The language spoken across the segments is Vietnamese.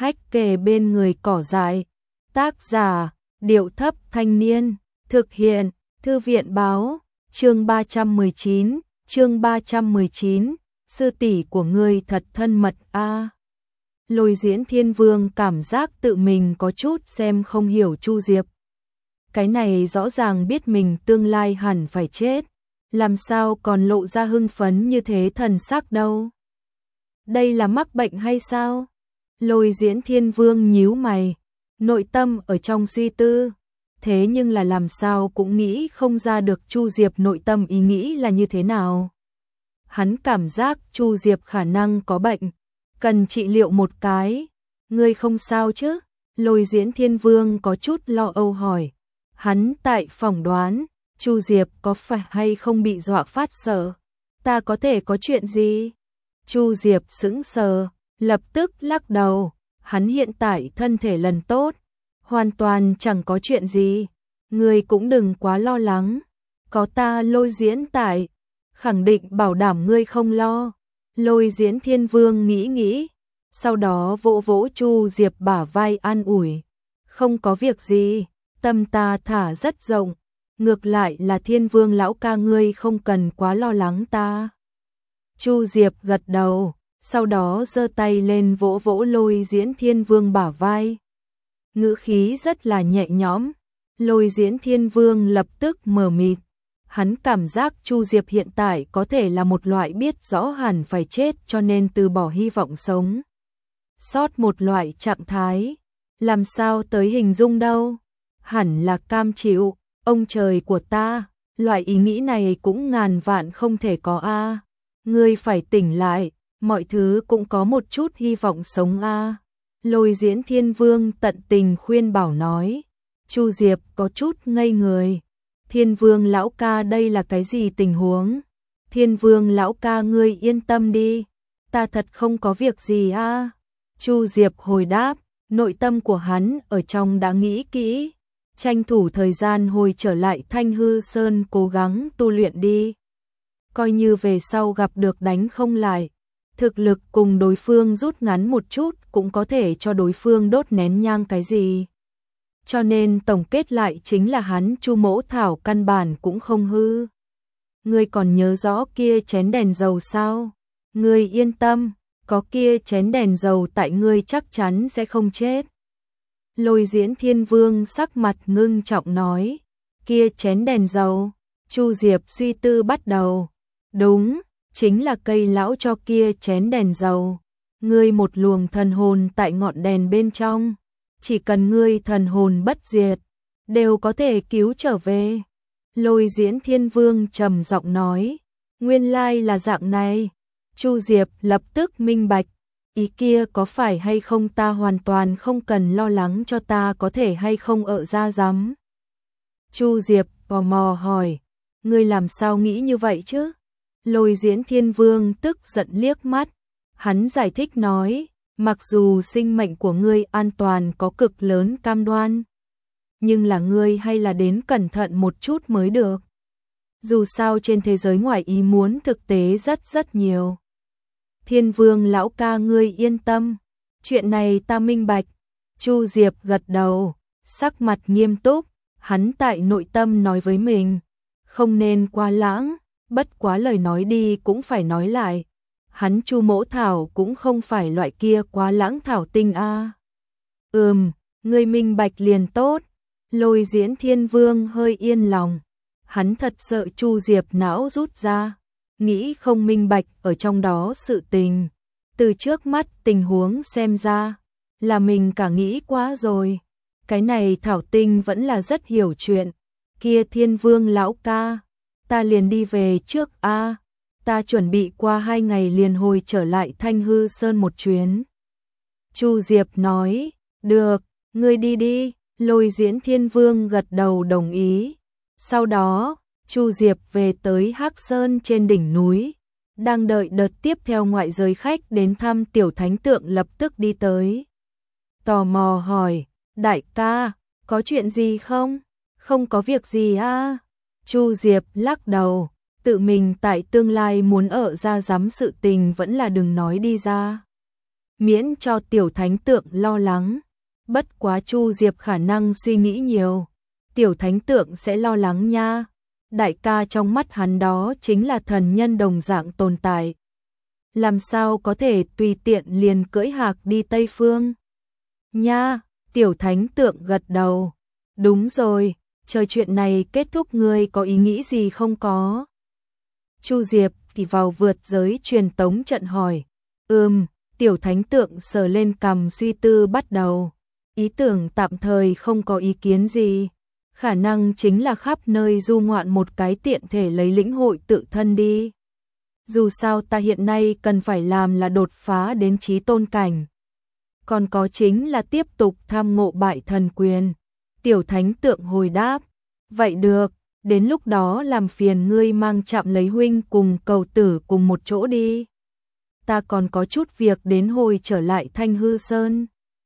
hách kề bên người cỏ dại. Tác giả, Điệu Thấp Thanh Niên. Thực hiện, Thư viện Báo. Chương 319, sư tỷ của ngươi thật thân mật a. Lôi Diễn Thiên Vương cảm giác tự mình có chút xem không hiểu Chu Diệp. Cái này rõ ràng biết mình tương lai hẳn phải chết, làm sao còn lộ ra hưng phấn như thế thần sắc đâu. Đây là mắc bệnh hay sao? Lôi Diễn Thiên Vương nhíu mày, nội tâm ở trong suy tư, thế nhưng là làm sao cũng nghĩ không ra được Chu Diệp nội tâm ý nghĩ là như thế nào. Hắn cảm giác Chu Diệp khả năng có bệnh, cần trị liệu một cái. Ngươi không sao chứ? Lôi Diễn Thiên Vương có chút lo âu hỏi. Hắn tại phỏng đoán, Chu Diệp có phải hay không bị dọa phát sợ. Ta có thể có chuyện gì? Chu Diệp sững sờ, lập tức lắc đầu. Hắn hiện tại thân thể lần tốt, hoàn toàn chẳng có chuyện gì. Ngươi cũng đừng quá lo lắng. Có ta Lôi Diễn tại, khẳng định bảo đảm ngươi không lo. Lôi Diễn Thiên Vương nghĩ, sau đó vỗ vỗ Chu Diệp bả vai an ủi. Không có việc gì, tâm ta thả rất rộng, ngược lại là Thiên Vương lão ca ngươi không cần quá lo lắng ta. Chu Diệp gật đầu, sau đó giơ tay lên vỗ vỗ Lôi Diễn Thiên Vương bả vai. Ngữ khí rất là nhẹ nhõm. Lôi Diễn Thiên Vương lập tức mờ mịt. Hắn cảm giác Chu Diệp hiện tại có thể là một loại biết rõ hẳn phải chết cho nên từ bỏ hy vọng sống sót một loại trạng thái. Làm sao tới hình dung đâu? Hẳn là cam chịu, ông trời của ta, loại ý nghĩ này cũng ngàn vạn không thể có a. Ngươi phải tỉnh lại, mọi thứ cũng có một chút hy vọng sống a. Lôi Diễn Thiên Vương tận tình khuyên bảo nói. Chu Diệp có chút ngây người. Thiên Vương lão ca đây là cái gì tình huống? Thiên Vương lão ca ngươi yên tâm đi, ta thật không có việc gì a. Chu Diệp hồi đáp, nội tâm của hắn ở trong đã nghĩ kỹ, tranh thủ thời gian hồi trở lại Thanh Hư Sơn cố gắng tu luyện đi. Coi như về sau gặp được đánh không lại, thực lực cùng đối phương rút ngắn một chút cũng có thể cho đối phương đốt nén nhang cái gì. Cho nên tổng kết lại chính là hắn Chu Mỗ Thảo căn bản cũng không hư. Ngươi còn nhớ rõ kia chén đèn dầu sao? Ngươi yên tâm, có kia chén đèn dầu tại ngươi chắc chắn sẽ không chết. Lôi Diễn Thiên Vương sắc mặt ngưng trọng nói. Kia chén đèn dầu? Chu Diệp suy tư bắt đầu. Đúng, chính là cây lão cho kia chén đèn dầu. Ngươi một luồng thần hồn tại ngọn đèn bên trong. Chỉ cần ngươi thần hồn bất diệt, đều có thể cứu trở về. Lôi Diễn Thiên Vương trầm giọng nói. Nguyên lai là dạng này. Chu Diệp lập tức minh bạch. Ý kia có phải hay không ta hoàn toàn không cần lo lắng cho ta có thể hay không ở ra rắm. Chu Diệp tò mò hỏi. Ngươi làm sao nghĩ như vậy chứ? Lôi Diễn Thiên Vương tức giận liếc mắt. Hắn giải thích nói. Mặc dù sinh mệnh của ngươi an toàn có cực lớn cam đoan, nhưng là ngươi hay là đến cẩn thận một chút mới được. Dù sao trên thế giới ngoài ý muốn thực tế rất nhiều. Thiên Vương lão ca ngươi yên tâm, chuyện này ta minh bạch. Chu Diệp gật đầu, sắc mặt nghiêm túc, hắn tại nội tâm nói với mình, không nên quá lãng, bất quá lời nói đi cũng phải nói lại. Hắn Chu Mỗ Thảo cũng không phải loại kia quá lãng thảo tinh a. Ngươi minh bạch liền tốt. Lôi Diễn Thiên Vương hơi yên lòng. Hắn thật sợ Chu Diệp não rút ra, nghĩ không minh bạch ở trong đó sự tình. Từ trước mắt tình huống xem ra, là mình cả nghĩ quá rồi. Cái này thảo tinh vẫn là rất hiểu chuyện. Kia Thiên Vương lão ca, ta liền đi về trước a. Ta chuẩn bị qua 2 ngày liền hồi trở lại Thanh Hư Sơn một chuyến. Chu Diệp nói, được, ngươi đi đi. Lôi Diễn Thiên Vương gật đầu đồng ý. Sau đó, Chu Diệp về tới Hắc Sơn trên đỉnh núi. Đang đợi đợt tiếp theo ngoại giới khách đến thăm tiểu thánh tượng lập tức đi tới. Tò mò hỏi, đại ca, có chuyện gì không? Không có việc gì a. Chu Diệp lắc đầu. Tự mình tại tương lai muốn ở ra giám sự tình vẫn là đừng nói đi ra. miễn cho tiểu thánh tượng lo lắng. Bất quá Chu Diệp khả năng suy nghĩ nhiều, tiểu thánh tượng sẽ lo lắng nha. Đại ca trong mắt hắn đó chính là thần nhân đồng dạng tồn tại. Làm sao có thể tùy tiện liền cưỡi hạc đi Tây Phương? Nha, tiểu thánh tượng gật đầu. Đúng rồi, chờ chuyện này kết thúc ngươi có ý nghĩ gì không có? Chu Diệp thì vào vượt giới truyền tống trận hỏi. Tiểu thánh tượng sờ lên cằm suy tư bắt đầu. Ý tưởng tạm thời không có ý kiến gì. Khả năng chính là khắp nơi du ngoạn một cái tiện thể lấy lĩnh hội tự thân đi. Dù sao ta hiện nay cần phải làm là đột phá đến chí tôn cảnh. Còn có chính là tiếp tục tham ngộ bại thần quyền. Tiểu thánh tượng hồi đáp. Vậy được, đến lúc đó làm phiền ngươi mang chạm lấy huynh cùng cầu tử cùng một chỗ đi. Ta còn có chút việc đến hồi trở lại Thanh Hư Sơn.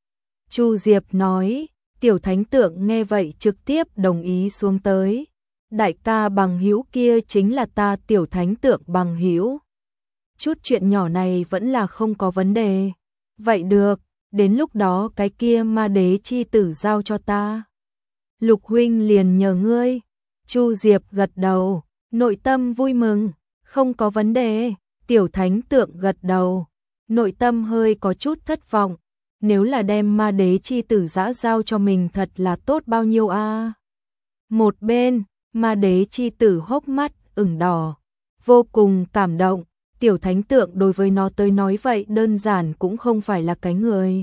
Chu Diệp nói, tiểu thánh tượng nghe vậy trực tiếp đồng ý xuống tới. Đại ca bằng hữu kia chính là ta tiểu thánh tượng bằng hữu. Chút chuyện nhỏ này vẫn là không có vấn đề. Vậy được, đến lúc đó cái kia ma đế chi tử giao cho ta. Lục huynh liền nhờ ngươi. Chu Diệp gật đầu, nội tâm vui mừng, không có vấn đề. Tiểu thánh tượng gật đầu, nội tâm hơi có chút thất vọng. Nếu là đem ma đế chi tử giã giao cho mình thật là tốt bao nhiêu a. Một bên, ma đế chi tử hốc mắt ửng đỏ, vô cùng cảm động. Tiểu thánh tượng đối với nó tới nói vậy đơn giản cũng không phải là cái người.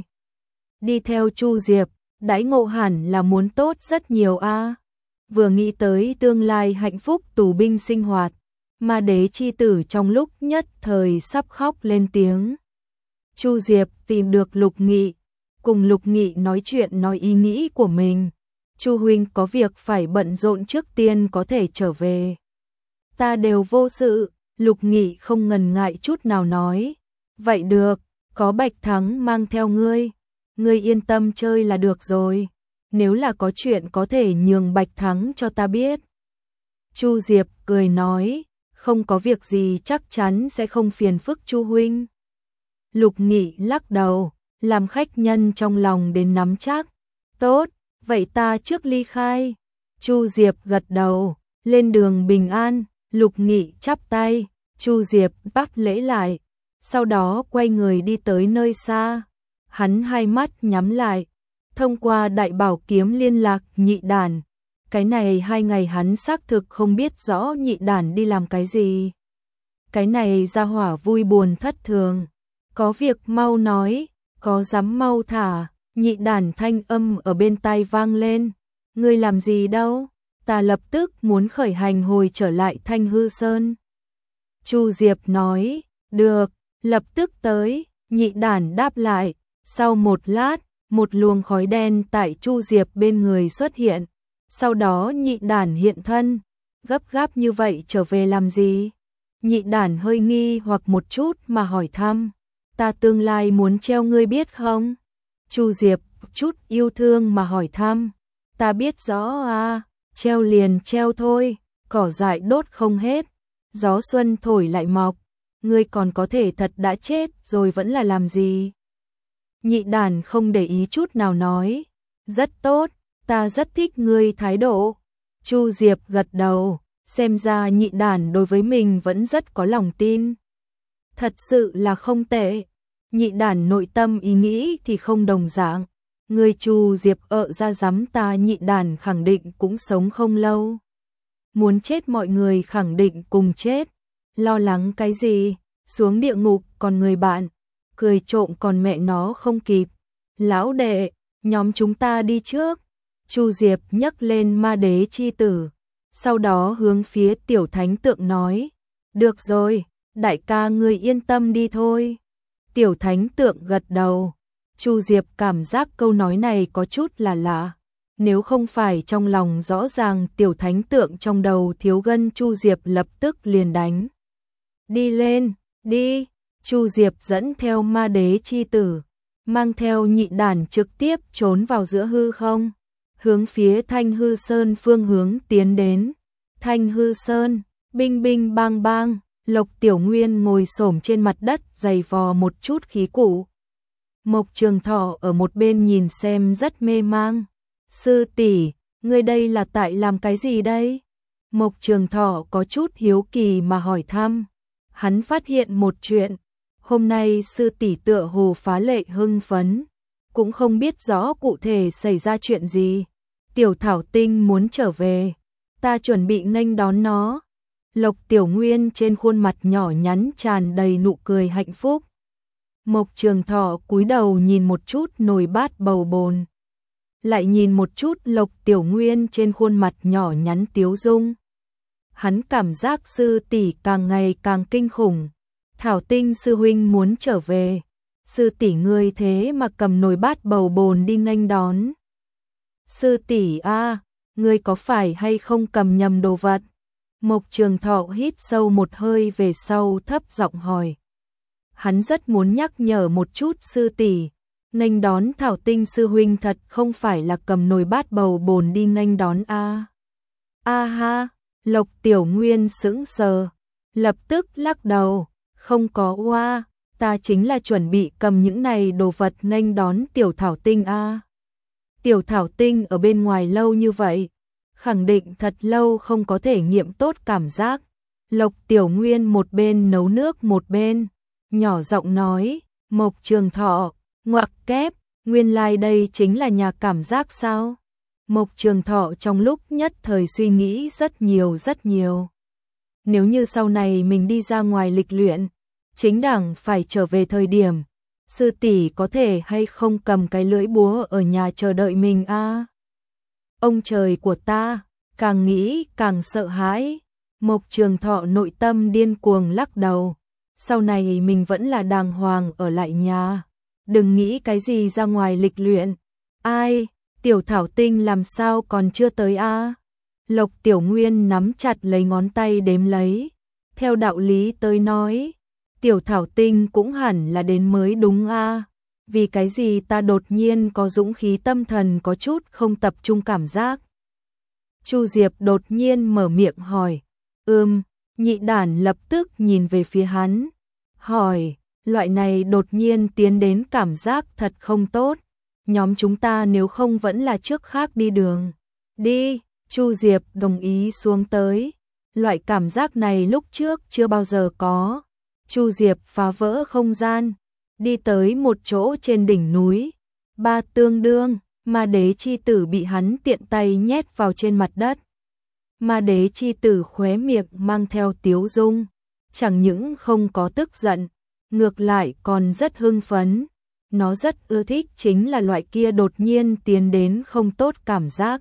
Đi theo Chu Diệp, đãi ngộ hẳn là muốn tốt rất nhiều a. Vừa nghĩ tới tương lai hạnh phúc tù binh sinh hoạt, ma đế chi tử trong lúc nhất thời sắp khóc lên tiếng. Chu Diệp tìm được Lục Nghị, cùng Lục Nghị nói chuyện nói ý nghĩ của mình. Chu huynh có việc phải bận rộn trước tiên có thể trở về. Ta đều vô sự, Lục Nghị không ngần ngại chút nào nói. Vậy được, có Bạch Thắng mang theo ngươi. Ngươi yên tâm chơi là được rồi. Nếu là có chuyện có thể nhường Bạch Thắng cho ta biết. Chu Diệp cười nói, không có việc gì chắc chắn sẽ không phiền phức Chu huynh. Lục Nghị lắc đầu, làm khách nhân trong lòng đến nắm chắc. Tốt, vậy ta trước ly khai. Chu Diệp gật đầu, lên đường bình an. Lục Nghị chắp tay, Chu Diệp bắt lễ lại, sau đó quay người đi tới nơi xa. Hắn hai mắt nhắm lại, thông qua đại bảo kiếm liên lạc Nhị Đản. Cái này 2 ngày hắn xác thực không biết rõ Nhị Đản đi làm cái gì. Cái này ra hỏa vui buồn thất thường. Có việc mau nói, có dám mau thả. Nhị Đản thanh âm ở bên tai vang lên. Ngươi làm gì đâu? Ta lập tức muốn khởi hành hồi trở lại Thanh Hư Sơn. Chu Diệp nói, được, lập tức tới. Nhị Đản đáp lại. Sau một lát, một luồng khói đen tại Chu Diệp bên người xuất hiện. Sau đó Nhị Đản hiện thân. Gấp gáp như vậy trở về làm gì? Nhị Đản hơi nghi hoặc một chút mà hỏi thăm. Ta tương lai muốn treo ngươi biết không? Chu Diệp chút yêu thương mà hỏi thăm. Ta biết rõ à, treo liền treo thôi, cỏ dại đốt không hết, gió xuân thổi lại mọc, ngươi còn có thể thật đã chết rồi vẫn là làm gì? Nhị Đản không để ý chút nào nói, rất tốt, ta rất thích ngươi thái độ. Chu Diệp gật đầu, xem ra Nhị Đản đối với mình vẫn rất có lòng tin. Thật sự là không tệ. Nhị Đản nội tâm ý nghĩ thì không đồng dạng. Người Chu Diệp ra dám ta Nhị Đản khẳng định cũng sống không lâu. Muốn chết mọi người khẳng định cùng chết. Lo lắng cái gì? Xuống địa ngục còn người bạn. Cười trộm còn mẹ nó không kịp. Lão đệ, nhóm chúng ta đi trước. Chu Diệp nhấc lên ma đế chi tử. Sau đó hướng phía tiểu thánh tượng nói. Được rồi, đại ca ngươi yên tâm đi thôi. Tiểu thánh tượng gật đầu. Chu Diệp cảm giác câu nói này có chút là lạ. Nếu không phải trong lòng rõ ràng tiểu thánh tượng trong đầu thiếu gân, Chu Diệp lập tức liền đánh. Đi lên, đi. Chu Diệp dẫn theo ma đế chi tử, mang theo Nhị Đản trực tiếp trốn vào giữa hư không, hướng phía Thanh Hư Sơn phương hướng tiến đến. Thanh Hư Sơn, binh binh bang bang, Lộc Tiểu Nguyên ngồi xổm trên mặt đất giày vò một chút khí cụ. Mộc Trường Thọ ở một bên nhìn xem rất mê mang. Sư tỷ, ngươi đây là tại làm cái gì đây? Mộc Trường Thọ có chút hiếu kỳ mà hỏi thăm. Hắn phát hiện một chuyện, hôm nay sư tỷ tựa hồ phá lệ hưng phấn, cũng không biết rõ cụ thể xảy ra chuyện gì. Tiểu Thảo Tinh muốn trở về, ta chuẩn bị nghênh đón nó. Lộc Tiểu Nguyên trên khuôn mặt nhỏ nhắn tràn đầy nụ cười hạnh phúc. Mộc Trường Thọ cúi đầu nhìn một chút nồi bát bầu bồn, lại nhìn một chút Lộc Tiểu Nguyên trên khuôn mặt nhỏ nhắn tiếu dung. Hắn cảm giác sư tỷ càng ngày càng kinh khủng. Thảo Tinh sư huynh muốn trở về, sư tỷ ngươi thế mà cầm nồi bát bầu bồn đi nghênh đón. Sư tỷ a, ngươi có phải hay không cầm nhầm đồ vật? Mộc Trường Thọ hít sâu một hơi về sau thấp giọng hỏi. Hắn rất muốn nhắc nhở một chút sư tỷ, nghênh đón Thảo Tinh sư huynh thật không phải là cầm nồi bát bầu bồn đi nghênh đón a. A ha, Lộc Tiểu Nguyên sững sờ, lập tức lắc đầu, không có oa, ta chính là chuẩn bị cầm những này đồ vật nghênh đón Tiểu Thảo Tinh a. Tiểu Thảo Tinh ở bên ngoài lâu như vậy, khẳng định thật lâu không có thể nghiệm tốt cảm giác. Lộc Tiểu Nguyên một bên nấu nước một bên nhỏ giọng nói. Mộc Trường Thọ, ngoặc kép, nguyên lai đây chính là nhà cảm giác sao? Mộc Trường Thọ trong lúc nhất thời suy nghĩ rất nhiều. Nếu như sau này mình đi ra ngoài lịch luyện, chính đẳng phải trở về thời điểm, sư tỷ có thể hay không cầm cái lưỡi búa ở nhà chờ đợi mình a? Ông trời của ta, càng nghĩ càng sợ hãi. Mộc Trường Thọ nội tâm điên cuồng lắc đầu. Sau này mình vẫn là đàng hoàng ở lại nhà, đừng nghĩ cái gì ra ngoài lịch luyện. Ai, Tiểu Thảo Tinh làm sao còn chưa tới a? Lộc Tiểu Nguyên nắm chặt lấy ngón tay đếm lấy. Theo đạo lý tới nói, Tiểu Thảo Tinh cũng hẳn là đến mới đúng a. Vì cái gì ta đột nhiên có dũng khí tâm thần có chút không tập trung cảm giác? Chu Diệp đột nhiên mở miệng hỏi. Nhị đản lập tức nhìn về phía hắn, hỏi, loại này đột nhiên tiến đến cảm giác thật không tốt. Nhóm chúng ta nếu không vẫn là trước khác đi đường. Đi, Chu Diệp đồng ý xuống tới. Loại cảm giác này lúc trước chưa bao giờ có. Chu Diệp phá vỡ không gian, đi tới một chỗ trên đỉnh núi. Ba tương đương, ma đế chi tử bị hắn tiện tay nhét vào trên mặt đất. Ma đế chi tử khóe miệng mang theo tiếu dung, chẳng những không có tức giận, ngược lại còn rất hưng phấn. Nó rất ưa thích chính là loại kia đột nhiên tiến đến không tốt cảm giác.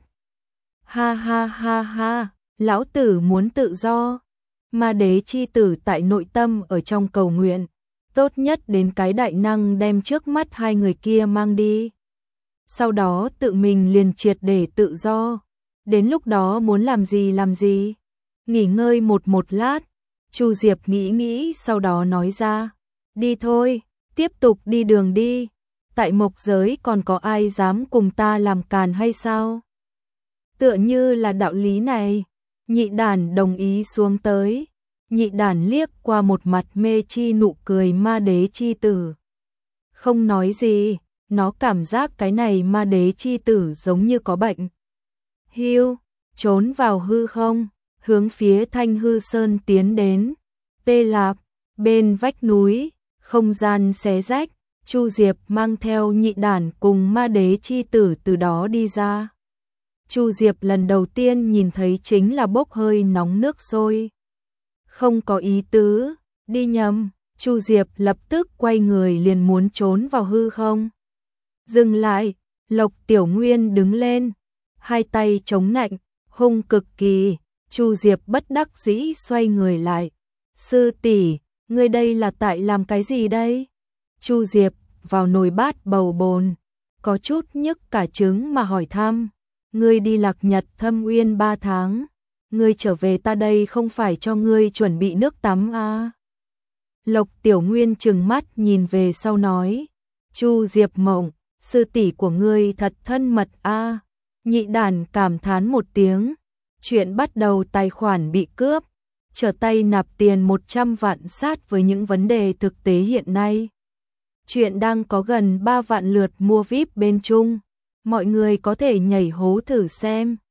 Ha ha ha ha, lão tử muốn tự do. Ma đế chi tử tại nội tâm ở trong cầu nguyện, tốt nhất đến cái đại năng đem trước mắt hai người kia mang đi. Sau đó tự mình liền triệt để tự do. Đến lúc đó muốn làm gì. Nghỉ ngơi một lát, Chu Diệp nghĩ sau đó nói ra. Đi thôi, tiếp tục đi đường đi. Tại mộc giới còn có ai dám cùng ta làm càn hay sao? Tựa như là đạo lý này. Nhị đản đồng ý xuống tới. Nhị đản liếc qua một mặt mê chi nụ cười ma đế chi tử. Không nói gì, nó cảm giác cái này ma đế chi tử giống như có bệnh. Hiu, trốn vào hư không, hướng phía Thanh Hư Sơn tiến đến. Tê Lạp, bên vách núi, không gian xé rách, Chu Diệp mang theo nhị đản cùng ma đế chi tử từ đó đi ra. Chu Diệp lần đầu tiên nhìn thấy chính là bốc hơi nóng nước sôi. Không có ý tứ, đi nhầm, Chu Diệp lập tức quay người liền muốn trốn vào hư không. Dừng lại, Lộc Tiểu Nguyên đứng lên, hai tay chống nạnh, hung cực kỳ. Chu Diệp bất đắc dĩ xoay người lại. Sư tỷ, ngươi đây là tại làm cái gì đây? Chu Diệp vào nồi bát bầu bồn, có chút nhức cả trứng mà hỏi thăm. Ngươi đi Lạc Nhật Thâm Uyên 3 tháng, ngươi trở về ta đây không phải cho ngươi chuẩn bị nước tắm à? Lộc Tiểu Nguyên trừng mắt nhìn về sau nói. Chu Diệp mộng, sư tỷ của ngươi thật thân mật a. Nhị đản cảm thán một tiếng. Chuyện bắt đầu tài khoản bị cướp, trở tay nạp tiền 100 vạn sát với những vấn đề thực tế hiện nay. Chuyện đang có gần 3 vạn lượt mua VIP bên Trung. Mọi người có thể nhảy hố thử xem.